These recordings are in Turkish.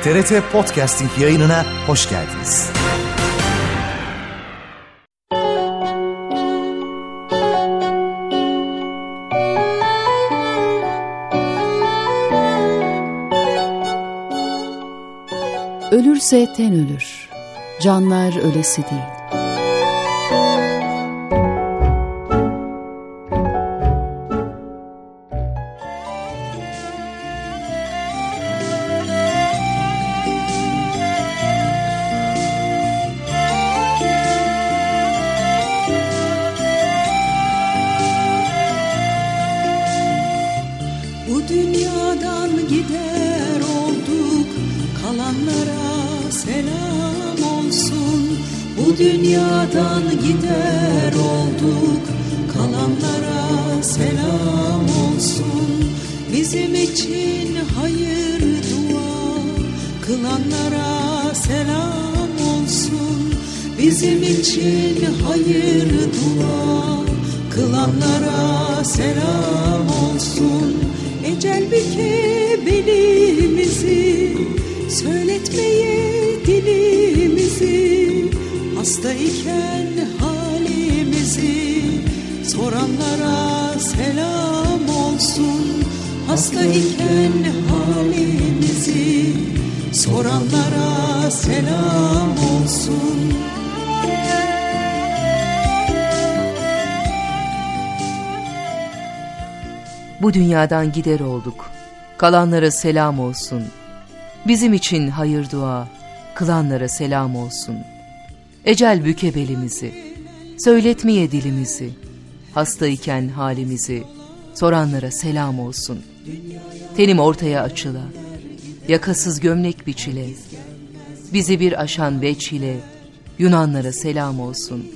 TRT Podcasting yayınına hoş geldiniz. Ölürse ten ölür, canlar ölesi değil. Bu dünyadan gider olduk, kalanlara selam olsun. Bu dünyadan gider olduk, kalanlara selam olsun. Bizim için hayır dua kılanlara selam olsun. Bizim için hayır dua kılanlara selam olsun. Ecel büke belimizi, söyletmeye dilimizi, hasta iken halimizi soranlara selam olsun. Hasta iken halimizi soranlara selam olsun. Bu dünyadan gider olduk, kalanlara selam olsun. Bizim için hayır dua, kılanlara selam olsun. Ecel büke belimizi, söyletmeye dilimizi, hasta iken halimizi soranlara selam olsun. Tenim ortaya açıla, yakasız gömlek biçile, bizi bir aşan veç ile Yunanlara selam olsun.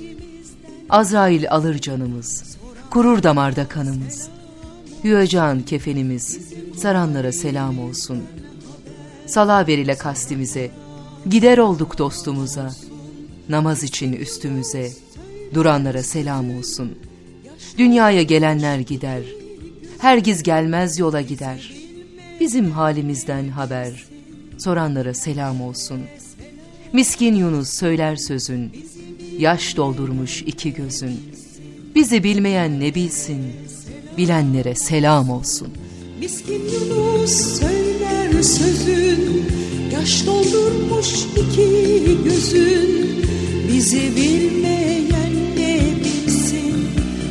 Azrail alır canımız, kurur damarda kanımız. Yüeceğin kefenimiz, saranlara selam olsun. Salaver ile kastimize, gider olduk dostumuza. Namaz için üstümüze, duranlara selam olsun. Dünyaya gelenler gider, hergiz gelmez yola gider. Bizim halimizden haber, soranlara selam olsun. Miskin Yunus söyler sözün, yaş doldurmuş iki gözün. Bizi bilmeyen ne bilsin, bilenlere selam olsun. Miskin Yunus söyler sözün, yaş doldurmuş iki gözün. Bizi bilmeyen ne bilsin,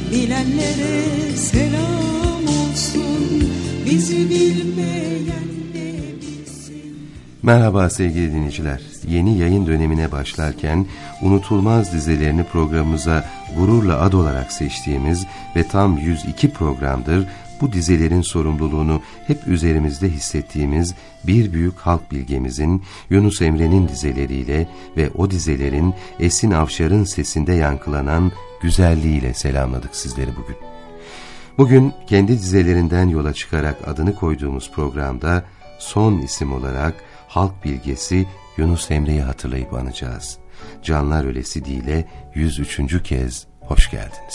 bilenlere selam olsun. Bizi bilmeyen ne bilsin. Merhaba sevgili dinleyiciler. Yeni yayın dönemine başlarken unutulmaz dizelerini programımıza gururla ad olarak seçtiğimiz ve tam 102 programdır bu dizelerin sorumluluğunu hep üzerimizde hissettiğimiz bir büyük halk bilgemizin Yunus Emre'nin dizeleriyle ve o dizelerin Esin Avşar'ın sesinde yankılanan güzelliğiyle selamladık sizleri bugün. Bugün kendi dizelerinden yola çıkarak adını koyduğumuz programda son isim olarak halk bilgesi Yunus Emre'yi hatırlayıp anacağız. Canlar Ölesi Değil'e 103. kez hoş geldiniz.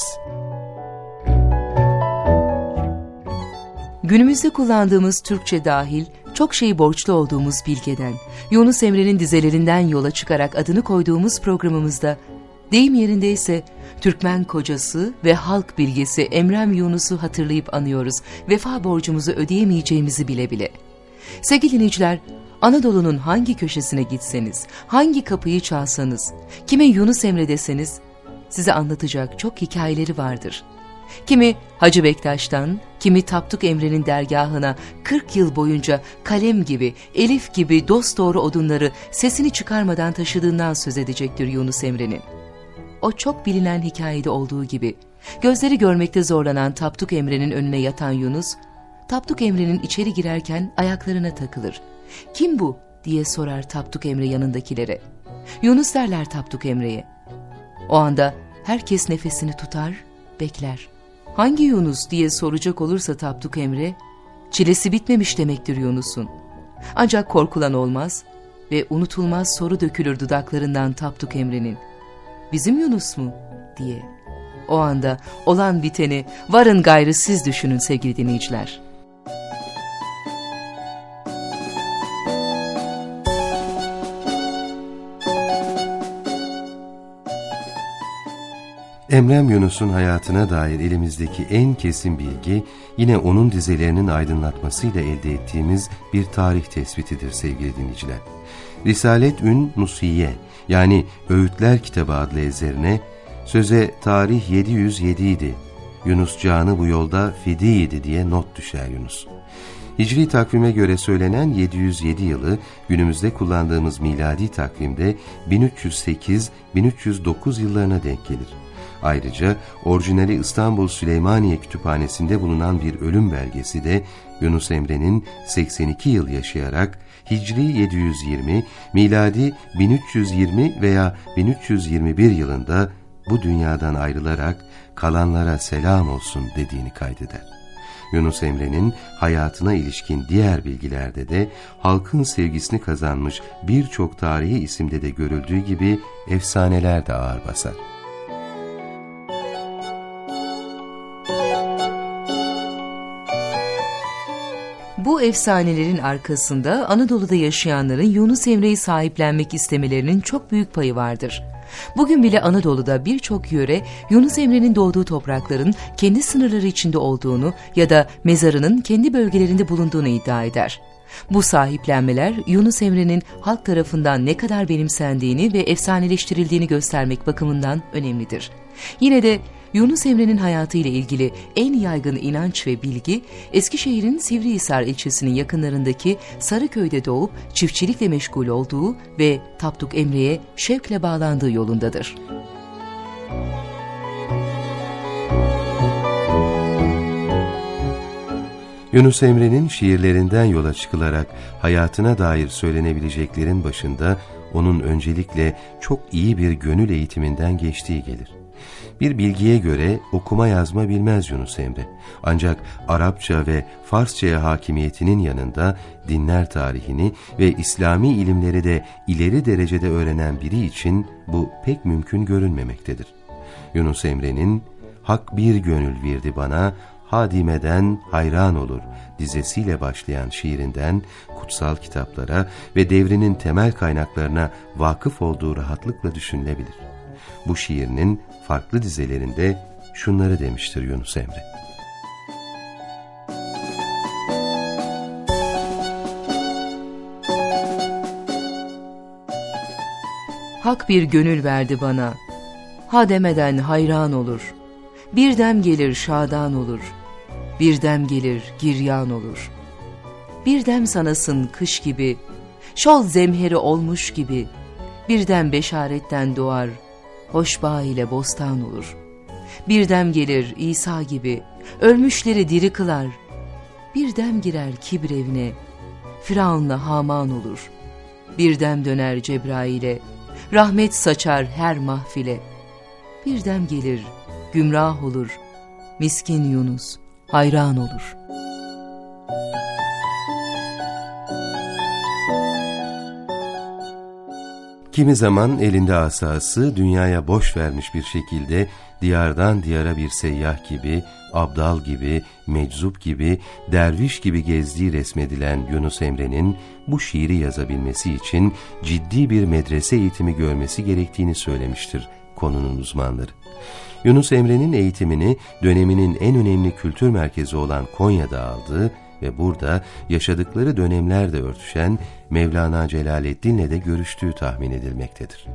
Günümüzde kullandığımız Türkçe dahil çok şey borçlu olduğumuz bilgeden, Yunus Emre'nin dizelerinden yola çıkarak adını koyduğumuz programımızda, deyim yerindeyse Türkmen kocası ve halk bilgesi Emrem Yunus'u hatırlayıp anıyoruz, vefa borcumuzu ödeyemeyeceğimizi bile bile. Sevgili dinleyiciler, Anadolu'nun hangi köşesine gitseniz, hangi kapıyı çalsanız, kime Yunus Emre deseniz, size anlatacak çok hikayeleri vardır. Kimi Hacı Bektaş'tan, kimi Tapduk Emre'nin dergahına 40 yıl boyunca kalem gibi, elif gibi dosdoğru odunları sesini çıkarmadan taşıdığından söz edecektir Yunus Emre'nin. O çok bilinen hikayede olduğu gibi, gözleri görmekte zorlanan Tapduk Emre'nin önüne yatan Yunus, Tapduk Emre'nin içeri girerken ayaklarına takılır. "Kim bu?" diye sorar Tapduk Emre yanındakilere. "Yunus" derler Tapduk Emre'ye. O anda herkes nefesini tutar, bekler. "Hangi Yunus?" diye soracak olursa Tapduk Emre, çilesi bitmemiş demektir Yunus'un. Ancak korkulan olmaz ve unutulmaz soru dökülür dudaklarından Tapduk Emre'nin. "Bizim Yunus mu?" diye. O anda olan biteni varın gayrı siz düşünün sevgili dinleyiciler. Emrem Yunus'un hayatına dair elimizdeki en kesin bilgi yine onun dizelerinin aydınlatmasıyla elde ettiğimiz bir tarih tespitidir sevgili dinleyiciler. Risalet-ün Nusiye yani Öğütler Kitabı adlı eserine söze tarih 707 idi, Yunus canı bu yolda fidiydi diye not düşer Yunus. Hicri takvime göre söylenen 707 yılı günümüzde kullandığımız miladi takvimde 1308-1309 yıllarına denk gelir. Ayrıca orijinali İstanbul Süleymaniye Kütüphanesi'nde bulunan bir ölüm belgesi de Yunus Emre'nin 82 yıl yaşayarak Hicri 720, miladi 1320 veya 1321 yılında bu dünyadan ayrılarak kalanlara selam olsun dediğini kaydeder. Yunus Emre'nin hayatına ilişkin diğer bilgilerde de halkın sevgisini kazanmış birçok tarihi isimde de görüldüğü gibi efsaneler de ağır basar. Bu efsanelerin arkasında Anadolu'da yaşayanların Yunus Emre'yi sahiplenmek istemelerinin çok büyük payı vardır. Bugün bile Anadolu'da birçok yöre Yunus Emre'nin doğduğu toprakların kendi sınırları içinde olduğunu ya da mezarının kendi bölgelerinde bulunduğunu iddia eder. Bu sahiplenmeler Yunus Emre'nin halk tarafından ne kadar benimsendiğini ve efsaneleştirildiğini göstermek bakımından önemlidir. Yine de Yunus Emre'nin hayatı ile ilgili en yaygın inanç ve bilgi, Eskişehir'in Sivrihisar ilçesinin yakınlarındaki Sarıköy'de doğup çiftçilikle meşgul olduğu ve Tapduk Emre'ye şevkle bağlandığı yolundadır. Yunus Emre'nin şiirlerinden yola çıkılarak hayatına dair söylenebileceklerin başında onun öncelikle çok iyi bir gönül eğitiminden geçtiği gelir. Bir bilgiye göre okuma yazma bilmez Yunus Emre. Ancak Arapça ve Farsça'ya hakimiyetinin yanında dinler tarihini ve İslami ilimleri de ileri derecede öğrenen biri için bu pek mümkün görünmemektedir. Yunus Emre'nin "Hak bir gönül verdi bana, hadimeden hayran olur" dizesiyle başlayan şiirinden kutsal kitaplara ve devrinin temel kaynaklarına vakıf olduğu rahatlıkla düşünülebilir. Bu şiirinin farklı dizelerinde şunları demiştir Yunus Emre. Hak bir gönül verdi bana, ha demeden hayran olur. Bir dem gelir şadan olur, bir dem gelir giryan olur. Bir dem sanasın kış gibi, şol zemheri olmuş gibi. Bir dem beşaretten doğar, hoşbağ ile bostan olur. Bir dem gelir İsa gibi, ölmüşleri diri kılar. Bir dem girer kibir evine, Firavun'la Haman olur. Bir dem döner Cebrail'e, rahmet saçar her mahfile. Bir dem gelir, gümrah olur, miskin Yunus hayran olur. Kimi zaman elinde asası dünyaya boş vermiş bir şekilde diyardan diyara bir seyyah gibi, abdal gibi, meczup gibi, derviş gibi gezdiği resmedilen Yunus Emre'nin bu şiiri yazabilmesi için ciddi bir medrese eğitimi görmesi gerektiğini söylemiştir konunun uzmanları. Yunus Emre'nin eğitimini döneminin en önemli kültür merkezi olan Konya'da aldığı ve burada yaşadıkları dönemlerde örtüşen Mevlana Celaleddin'le de görüştüğü tahmin edilmektedir.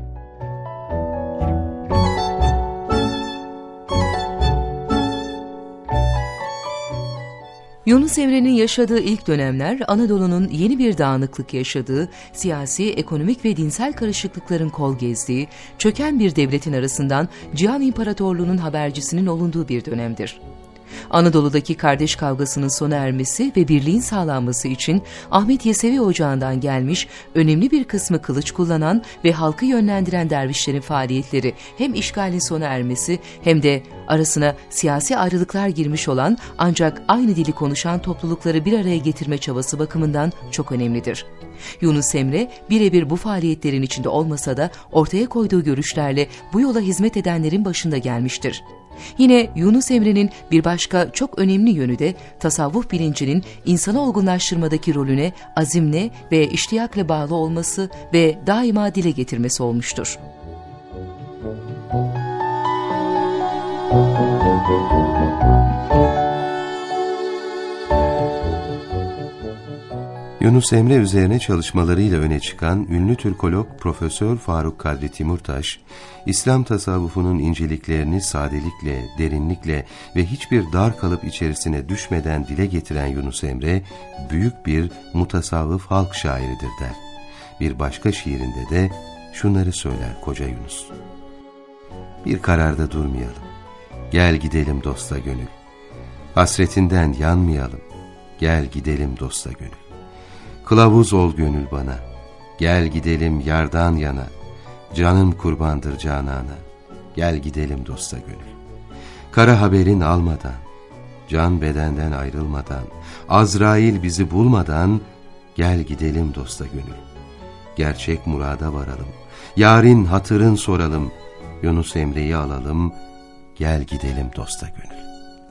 Yunus Emre'nin yaşadığı ilk dönemler Anadolu'nun yeni bir dağınıklık yaşadığı, siyasi, ekonomik ve dinsel karışıklıkların kol gezdiği, çöken bir devletin arasından Cihan İmparatorluğu'nun habercisinin olunduğu bir dönemdir. Anadolu'daki kardeş kavgasının sona ermesi ve birliğin sağlanması için Ahmet Yesevi Ocağı'ndan gelmiş önemli bir kısmı kılıç kullanan ve halkı yönlendiren dervişlerin faaliyetleri hem işgalin sona ermesi hem de arasına siyasi ayrılıklar girmiş olan ancak aynı dili konuşan toplulukları bir araya getirme çabası bakımından çok önemlidir. Yunus Emre birebir bu faaliyetlerin içinde olmasa da ortaya koyduğu görüşlerle bu yola hizmet edenlerin başında gelmiştir. Yine Yunus Emre'nin bir başka çok önemli yönü de tasavvuf bilincinin insanı olgunlaştırmadaki rolüne azimle ve iştiyakla bağlı olması ve daima dile getirmesi olmuştur. Yunus Emre üzerine çalışmalarıyla öne çıkan ünlü Türkolog Profesör Faruk Kadri Timurtaş, İslam tasavvufunun inceliklerini sadelikle, derinlikle ve hiçbir dar kalıp içerisine düşmeden dile getiren Yunus Emre, büyük bir mutasavvıf halk şairidir der. Bir başka şiirinde de şunları söyler Koca Yunus: Bir kararda durmayalım, gel gidelim dosta gönül. Hasretinden yanmayalım, gel gidelim dosta gönül. Kılavuz ol gönül bana, gel gidelim yardan yana. Canım kurbandır canana, gel gidelim dosta gönül. Kara haberin almadan, can bedenden ayrılmadan, Azrail bizi bulmadan, gel gidelim dosta gönül. Gerçek murada varalım, yarın hatırın soralım, Yunus Emre'yi alalım, gel gidelim dosta gönül.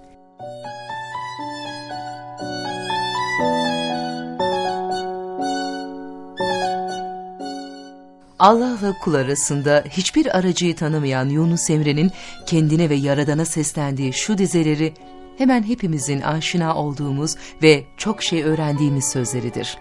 Allah'la kul arasında hiçbir aracıyı tanımayan Yunus Emre'nin kendine ve Yaradan'a seslendiği şu dizeleri hemen hepimizin aşina olduğumuz ve çok şey öğrendiğimiz sözleridir.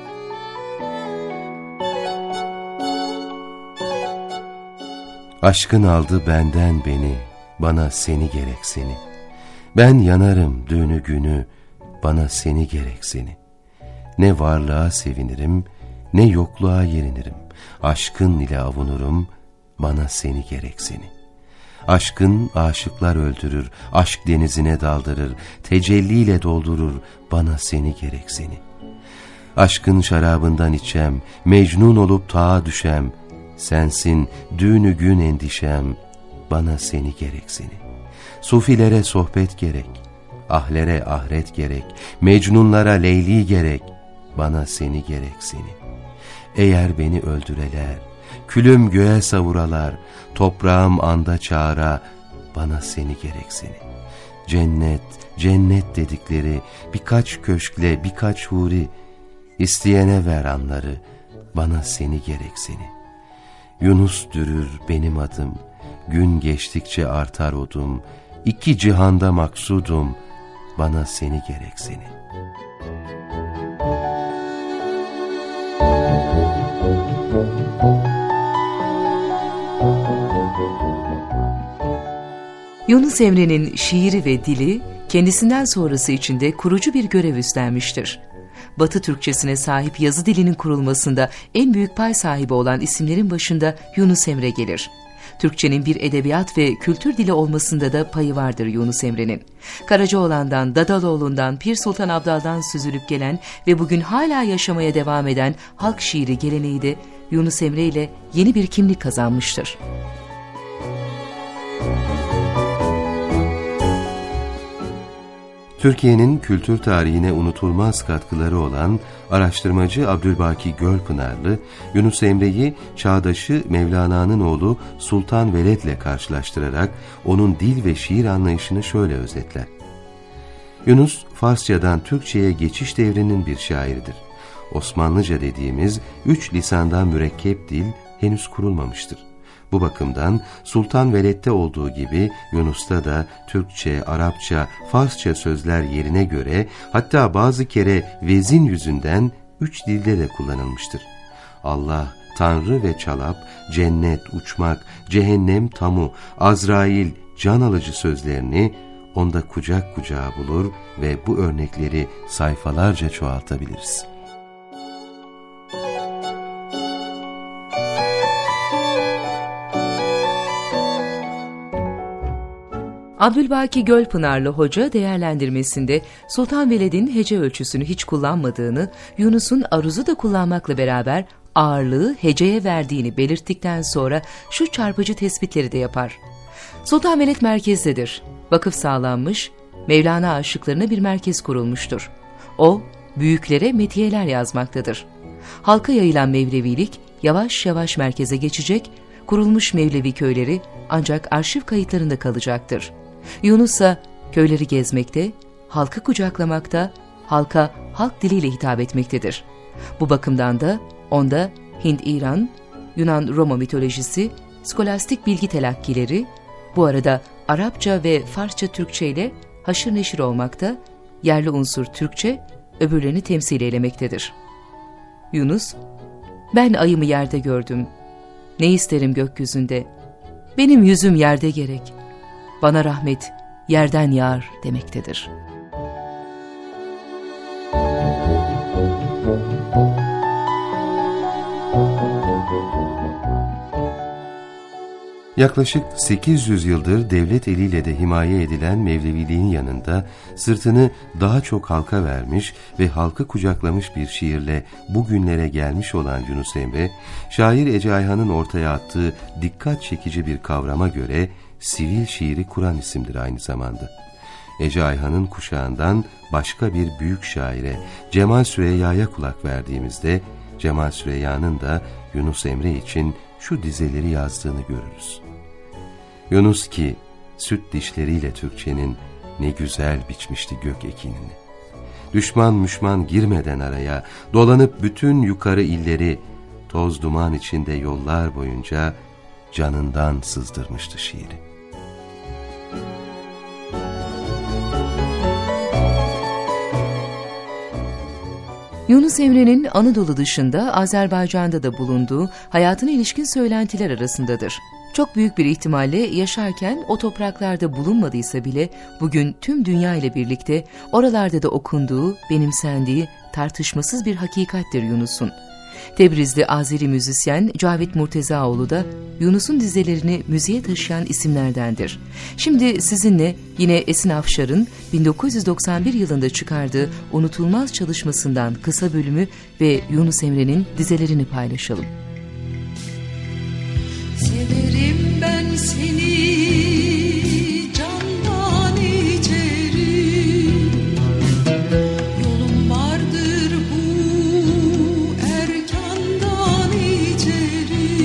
Aşkın aldı benden beni, bana seni gerek seni. Ben yanarım düğünü günü, bana seni gerek seni. Ne varlığa sevinirim, ne yokluğa yerinirim. Aşkın ile avunurum, bana seni gerek seni. Aşkın aşıklar öldürür, aşk denizine daldırır, tecelliyle doldurur, bana seni gerek seni. Aşkın şarabından içem, mecnun olup tağa düşem, sensin düğünü gün endişem, bana seni gerek seni. Sufilere sohbet gerek, ahlere ahiret gerek, mecnunlara Leyli gerek, bana seni gerek seni. Eğer beni öldüreler, külüm göğe savuralar, toprağım anda çağıra, bana seni gerek seni. Cennet, cennet dedikleri birkaç köşkle birkaç huri, isteyene ver anları, bana seni gerek seni. Yunus dürür benim adım, gün geçtikçe artar odum, iki cihanda maksudum, bana seni gerek seni. Yunus Emre'nin şiiri ve dili kendisinden sonrası için de kurucu bir görev üstlenmiştir. Batı Türkçesine sahip yazı dilinin kurulmasında en büyük pay sahibi olan isimlerin başında Yunus Emre gelir. Türkçenin bir edebiyat ve kültür dili olmasında da payı vardır Yunus Emre'nin. Karacaoğlan'dan, Dadaloğlu'ndan, Pir Sultan Abdal'dan süzülüp gelen ve bugün hala yaşamaya devam eden halk şiiri geleneği de Yunus Emre ile yeni bir kimlik kazanmıştır. Türkiye'nin kültür tarihine unutulmaz katkıları olan araştırmacı Abdülbaki Gölpınarlı, Yunus Emre'yi çağdaşı Mevlana'nın oğlu Sultan Veled'le karşılaştırarak onun dil ve şiir anlayışını şöyle özetler. Yunus, Farsçadan Türkçe'ye geçiş devrinin bir şairidir. Osmanlıca dediğimiz 3 lisandan mürekkep dil henüz kurulmamıştır. Bu bakımdan Sultan Veled'de olduğu gibi Yunus'ta da Türkçe, Arapça, Farsça sözler yerine göre, hatta bazı kere vezin yüzünden 3 dilde de kullanılmıştır. Allah, Tanrı ve çalap, cennet, uçmak, cehennem, tamu, Azrail, can alıcı sözlerini onda kucak kucağa bulur ve bu örnekleri sayfalarca çoğaltabiliriz. Abdülbaki Gölpınarlı Hoca değerlendirmesinde Sultan Veled'in hece ölçüsünü hiç kullanmadığını, Yunus'un aruzu da kullanmakla beraber ağırlığı heceye verdiğini belirttikten sonra şu çarpıcı tespitleri de yapar. Sultan Veled merkezdedir. Vakıf sağlanmış, Mevlana aşıklarına bir merkez kurulmuştur. O, büyüklere metiyeler yazmaktadır. Halka yayılan Mevlevilik yavaş yavaş merkeze geçecek, kurulmuş Mevlevi köyleri ancak arşiv kayıtlarında kalacaktır. Yunus ise köyleri gezmekte, halkı kucaklamakta, halka halk diliyle hitap etmektedir. Bu bakımdan da onda Hint-İran, Yunan-Roma mitolojisi, skolastik bilgi telakkileri, bu arada Arapça ve Farsça Türkçe ile haşır neşir olmakta, yerli unsur Türkçe öbürlerini temsil eylemektedir. Yunus, ben ayımı yerde gördüm, ne isterim gökyüzünde, benim yüzüm yerde gerek, bana rahmet yerden yağar demektedir. Yaklaşık 800 yıldır devlet eliyle de himaye edilen Mevleviliğin yanında sırtını daha çok halka vermiş ve halkı kucaklamış bir şiirle bugünlere gelmiş olan Yunus Emre, şair Ece Ayhan'ın ortaya attığı dikkat çekici bir kavrama göre sivil şiiri kuran isimdir aynı zamanda. Ece Ayhan'ın kuşağından başka bir büyük şaire Cemal Süreyya'ya kulak verdiğimizde, Cemal Süreyya'nın da Yunus Emre için şu dizeleri yazdığını görürüz. Yunus ki süt dişleriyle Türkçenin ne güzel biçmişti gök ekinini. Düşman müşman girmeden araya dolanıp bütün yukarı illeri toz duman içinde yollar boyunca canından sızdırmıştı şiiri. Yunus Emre'nin Anadolu dışında Azerbaycan'da da bulunduğu hayatına ilişkin söylentiler arasındadır. Çok büyük bir ihtimalle yaşarken o topraklarda bulunmadıysa bile bugün tüm dünya ile birlikte oralarda da okunduğu, benimsendiği tartışmasız bir hakikattir Yunus'un. Tebrizli Azeri müzisyen Cavit Murtezaoğlu da Yunus'un dizelerini müziğe taşıyan isimlerdendir. Şimdi sizinle yine Esin Afşar'ın 1991 yılında çıkardığı unutulmaz çalışmasından kısa bölümü ve Yunus Emre'nin dizelerini paylaşalım. Severim ben seni candan içeri, yolum vardır bu erkandan içeri.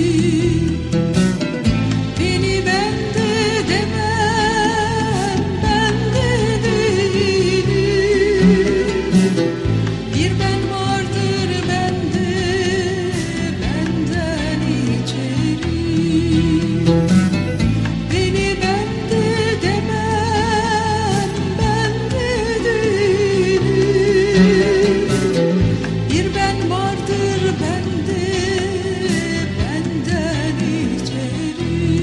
Beni bende demem, bende değilim. Bir ben vardır bende, benden içeri. Beni bende demem, bende değilim. Bir ben vardır bende, benden içeri.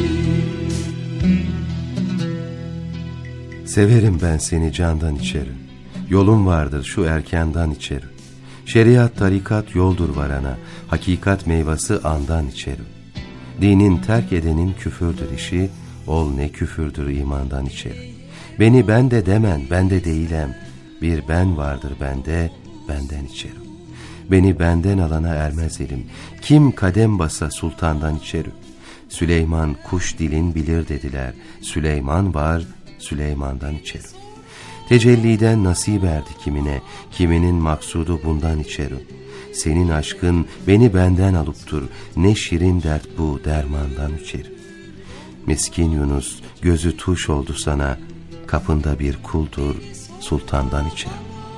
Severim ben seni candan içeri, yolum vardır şu erkandan içeri. Şeriat tarikat yoldur varana, hakikat meyvası andan içeri. Dinin terk edenin küfürdür işi, ol ne küfürdür imandan içeri. Beni bende demen, bende değilem, bir ben vardır bende, benden içeri. Beni benden alana ermez elim, kim kadem basa sultandan içeri. Süleyman kuş dilin bilir dediler, Süleyman var, Süleyman'dan içeri. Tecelliden nasip erdi kimine, kiminin maksudu bundan içeri. Senin aşkın beni benden alıptur, ne şirin dert bu dermandan içeri. Miskin Yunus gözü tuş oldu sana, kapında bir kuldur sultandan içeri.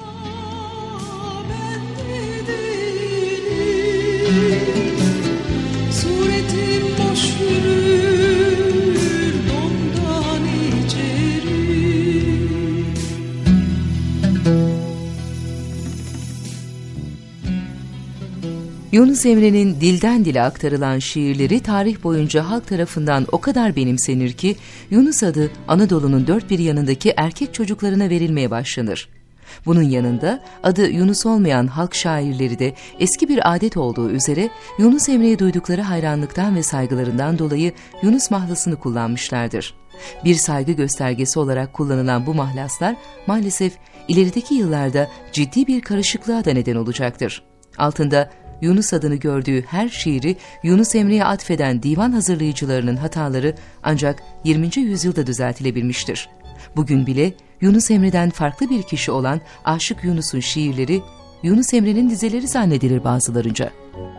Suretim boş yürür dondan içeri. Yunus Emre'nin dilden dile aktarılan şiirleri tarih boyunca halk tarafından o kadar benimsenir ki Yunus adı Anadolu'nun dört bir yanındaki erkek çocuklarına verilmeye başlanır. Bunun yanında adı Yunus olmayan halk şairleri de eski bir adet olduğu üzere Yunus Emre'ye duydukları hayranlıktan ve saygılarından dolayı Yunus mahlasını kullanmışlardır. Bir saygı göstergesi olarak kullanılan bu mahlaslar maalesef ilerideki yıllarda ciddi bir karışıklığa da neden olacaktır. Altında Yunus adını gördüğü her şiiri Yunus Emre'ye atfeden divan hazırlayıcılarının hataları ancak 20. yüzyılda düzeltilebilmiştir. Bugün bile Yunus Emre'den farklı bir kişi olan Aşık Yunus'un şiirleri Yunus Emre'nin dizeleri zannedilir bazılarınca.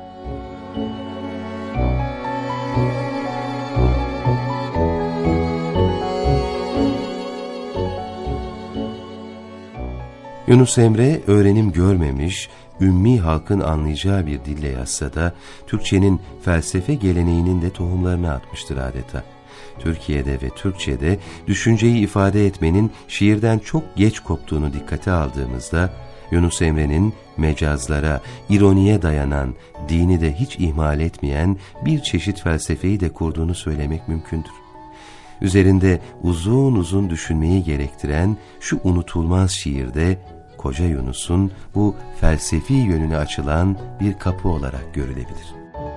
Yunus Emre öğrenim görmemiş, ümmi halkın anlayacağı bir dille yazsa da Türkçenin felsefe geleneğinin de tohumlarını atmıştır adeta. Türkiye'de ve Türkçe'de düşünceyi ifade etmenin şiirden çok geç koptuğunu dikkate aldığımızda, Yunus Emre'nin mecazlara, ironiye dayanan, dini de hiç ihmal etmeyen bir çeşit felsefeyi de kurduğunu söylemek mümkündür. Üzerinde uzun uzun düşünmeyi gerektiren şu unutulmaz şiirde, Koca Yunus'un bu felsefi yönüne açılan bir kapı olarak görülebilir.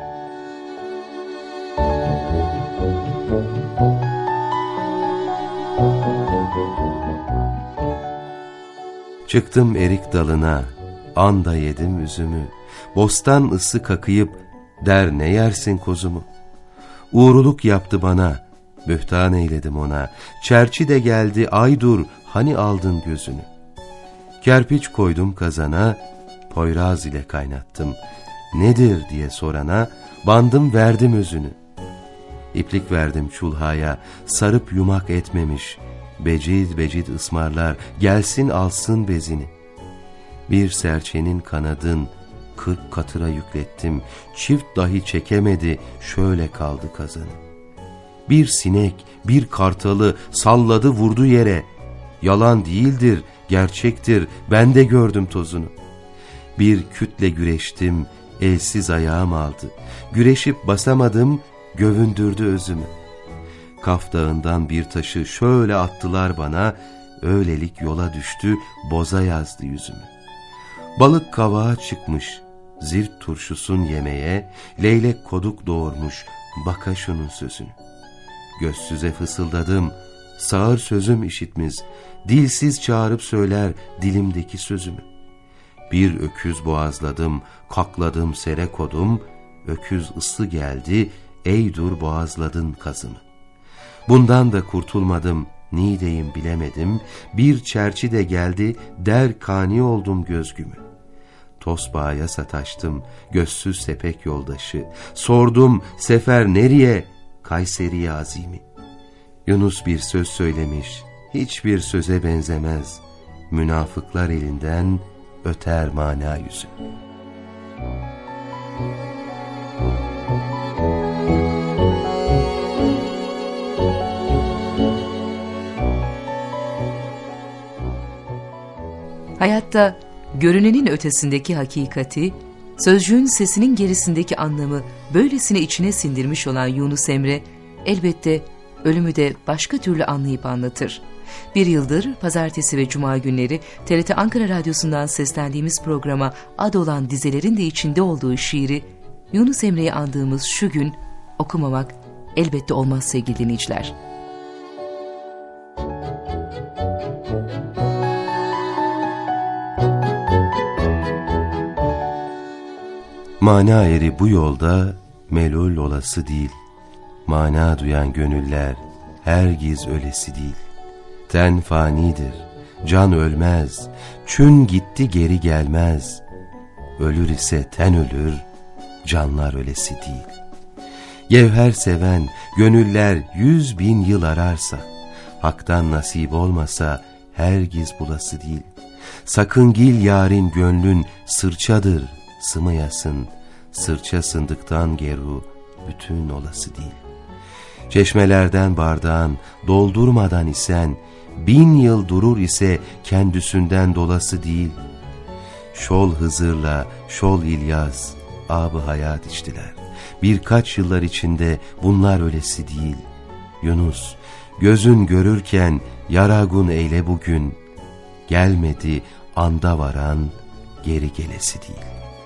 Çıktım erik dalına, anda yedim üzümü, bostan ısı kakıyıp, der ne yersin kozumu? Uğruluk yaptı bana, bühtan eyledim ona, çerçi de geldi, ay dur, hani aldın gözünü? Kerpiç koydum kazana, poyraz ile kaynattım, nedir diye sorana, bandım verdim özünü. İplik verdim çulhaya, sarıp yumak etmemiş, becid becid ısmarlar, gelsin alsın bezini. Bir serçenin kanadın, 40 katıra yüklettim, çift dahi çekemedi, şöyle kaldı kazanı. Bir sinek, bir kartalı salladı vurdu yere, yalan değildir, gerçektir, ben de gördüm tozunu. Bir kütle güreştim, elsiz ayağım aldı, güreşip basamadım, gövündürdü özümü. Kaf Dağı'ndan bir taşı şöyle attılar bana, öylelik yola düştü, boza yazdı yüzümü. Balık kavağa çıkmış, zirt turşusun yemeye, leylek koduk doğurmuş, baka şunun sözünü. Gözsüze fısıldadım, sağır sözüm işitmez, dilsiz çağırıp söyler dilimdeki sözümü. Bir öküz boğazladım, kakladım sere kodum, öküz ısı geldi, ey dur boğazladın kazımı. Bundan da kurtulmadım, nideyim bilemedim, bir çerçi de geldi, der kani oldum gözgümü. Tosbağaya sataştım, gözsüz sepek yoldaşı, sordum sefer nereye, Kayseri'ye azimi. Yunus bir söz söylemiş, hiçbir söze benzemez, münafıklar elinden öter mana yüzü. Hayatta görünenin ötesindeki hakikati, sözcüğün sesinin gerisindeki anlamı böylesine içine sindirmiş olan Yunus Emre, elbette ölümü de başka türlü anlayıp anlatır. Bir yıldır pazartesi ve cuma günleri TRT Ankara Radyosu'ndan seslendiğimiz programa ad olan dizelerin de içinde olduğu şiiri, Yunus Emre'yi andığımız şu gün okumamak elbette olmaz sevgili dinleyiciler. Mana eri bu yolda melul olası değil, mana duyan gönüller hergiz ölesi değil. Ten fanidir, can ölmez, çün gitti geri gelmez. Ölür ise ten ölür, canlar ölesi değil. Gevher seven gönüller 100.000 yıl ararsa, haktan nasip olmasa hergiz bulası değil. Sakın gil yarın gönlün sırçadır, sımıyasın, sırça sındıktan geru bütün olası değil. Çeşmelerden bardağın doldurmadan isen, 1000 yıl durur ise kendisinden dolası değil. Şol Hızır'la şol İlyas ab-ı hayat içtiler. Birkaç yıllar içinde bunlar ölesi değil. Yunus, gözün görürken yaragun eyle bugün, gelmedi anda varan geri gelesi değil.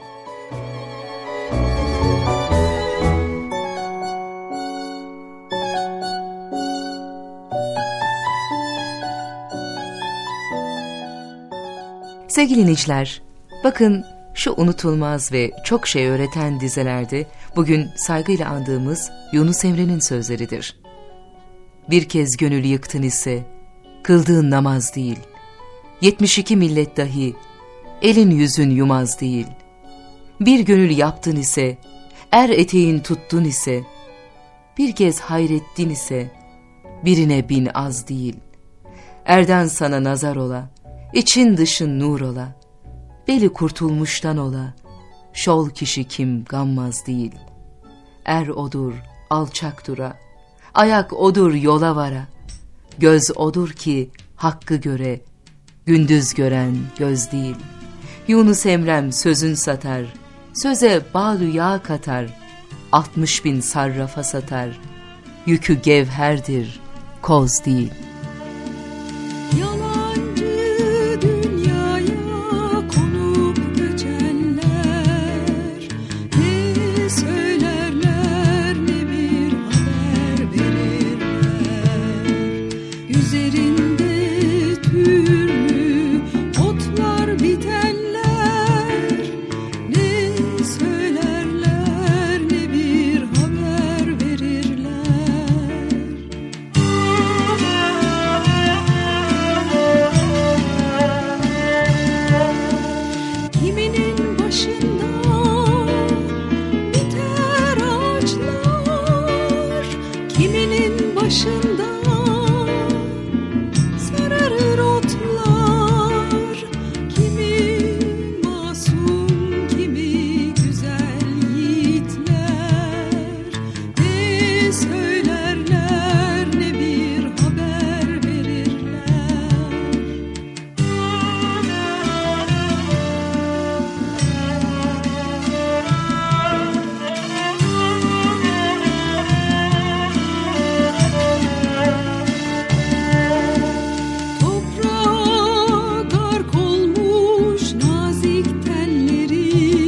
Sevgili dinleyiciler, bakın şu unutulmaz ve çok şey öğreten dizelerde bugün saygıyla andığımız Yunus Emre'nin sözleridir. Bir kez gönül yıktın ise kıldığın namaz değil, 72 millet dahi elin yüzün yumaz değil. Bir gönül yaptın ise, er eteğin tuttun ise, bir kez hayrettin ise birine bin az değil. Erden sana nazar ola, İçin dışın nur ola, beli kurtulmuştan ola, şol kişi kim gammaz değil. Er odur, alçak dura, Ayak odur yola vara, göz odur ki hakkı göre, gündüz gören göz değil. Yunus Emrem sözün satar, söze bal yağ katar, 60.000 sarrafa satar, yükü gevherdir, koz değil. Yalancı dünyaya konup göçenler, ne söylerler ne bir haber verirler. Üzerinde türlü otlar bitenler, ne söylerler ne bir haber verirler. Kiminin başında biter ağaçlar, kiminin başında sararır otlar. Kimi masum, kimi güzel yiğitler, ne söylerler ne bir haber verirler. Toprağa gark olmuş nazik telleri,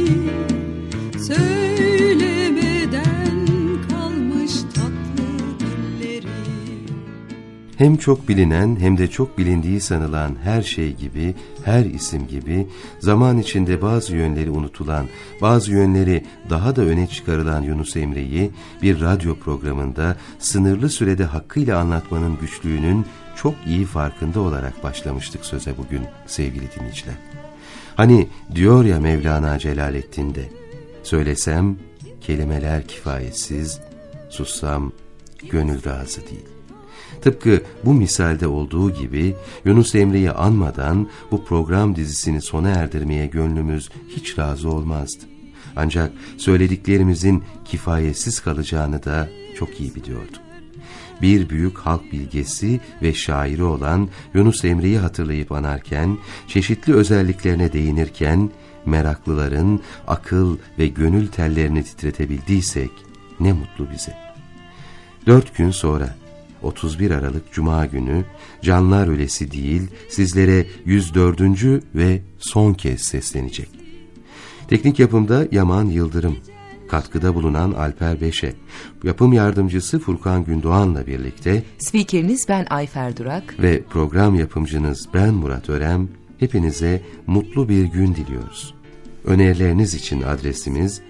söylemeden kalmış tatlı dilleri. Hem çok bilinen hem de çok bilindiği sanılan her şey gibi, her isim gibi, zaman içinde bazı yönleri unutulan, bazı yönleri daha da öne çıkarılan Yunus Emre'yi bir radyo programında sınırlı sürede hakkıyla anlatmanın güçlüğünün çok iyi farkında olarak başlamıştık söze bugün sevgili dinleyiciler. Hani diyor ya Mevlana Celaleddin'de, söylesem kelimeler kifayetsiz, sussam gönül razı değil. Tıpkı bu misalde olduğu gibi Yunus Emre'yi anmadan bu program dizisini sona erdirmeye gönlümüz hiç razı olmazdı. Ancak söylediklerimizin kifayetsiz kalacağını da çok iyi biliyorduk. Bir büyük halk bilgesi ve şairi olan Yunus Emre'yi hatırlayıp anarken, çeşitli özelliklerine değinirken, meraklıların akıl ve gönül tellerini titretebildiysek ne mutlu bize. 4 gün sonra 31 Aralık Cuma günü Canlar Ölesi Değil sizlere 104. ve son kez seslenecek. Teknik yapımda Yaman Yıldırım, katkıda bulunan Alper Beşe, yapım yardımcısı Furkan Gündoğan'la birlikte Spikeriniz ben Ayfer Durak ve program yapımcınız ben Murat Örem, hepinize mutlu bir gün diliyoruz. Önerileriniz için adresimiz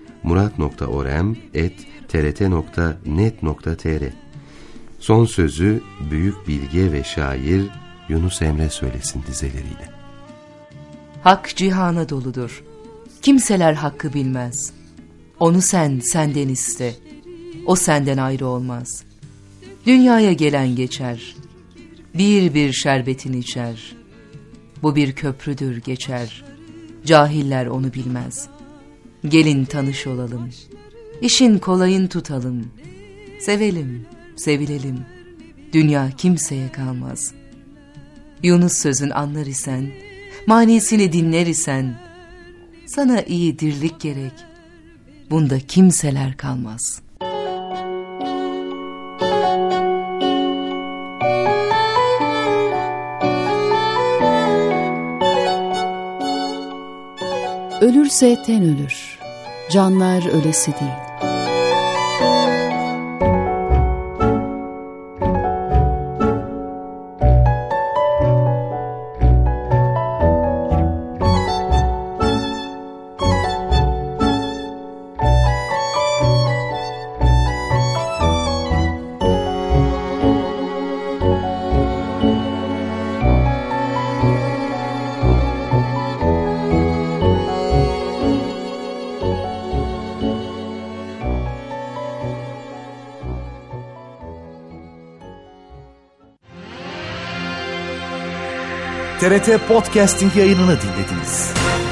murat.orem@trt.net.tr. Son sözü büyük bilge ve şair Yunus Emre söylesin dizeleriyle. Hak cihana doludur. Kimseler hakkı bilmez. Onu sen senden iste. O senden ayrı olmaz. Dünyaya gelen geçer. Bir bir şerbetini içer. Bu bir köprüdür geçer. Cahiller onu bilmez. Gelin tanış olalım. İşin kolayın tutalım. Sevelim, sevilelim. Dünya kimseye kalmaz. Yunus sözün anlar isen, manisini dinler isen, sana iyi dirlik gerek. Bunda kimseler kalmaz. Ölürse ten ölür, canlar ölesi değil. TRT Podcasting yayınını dinlediniz.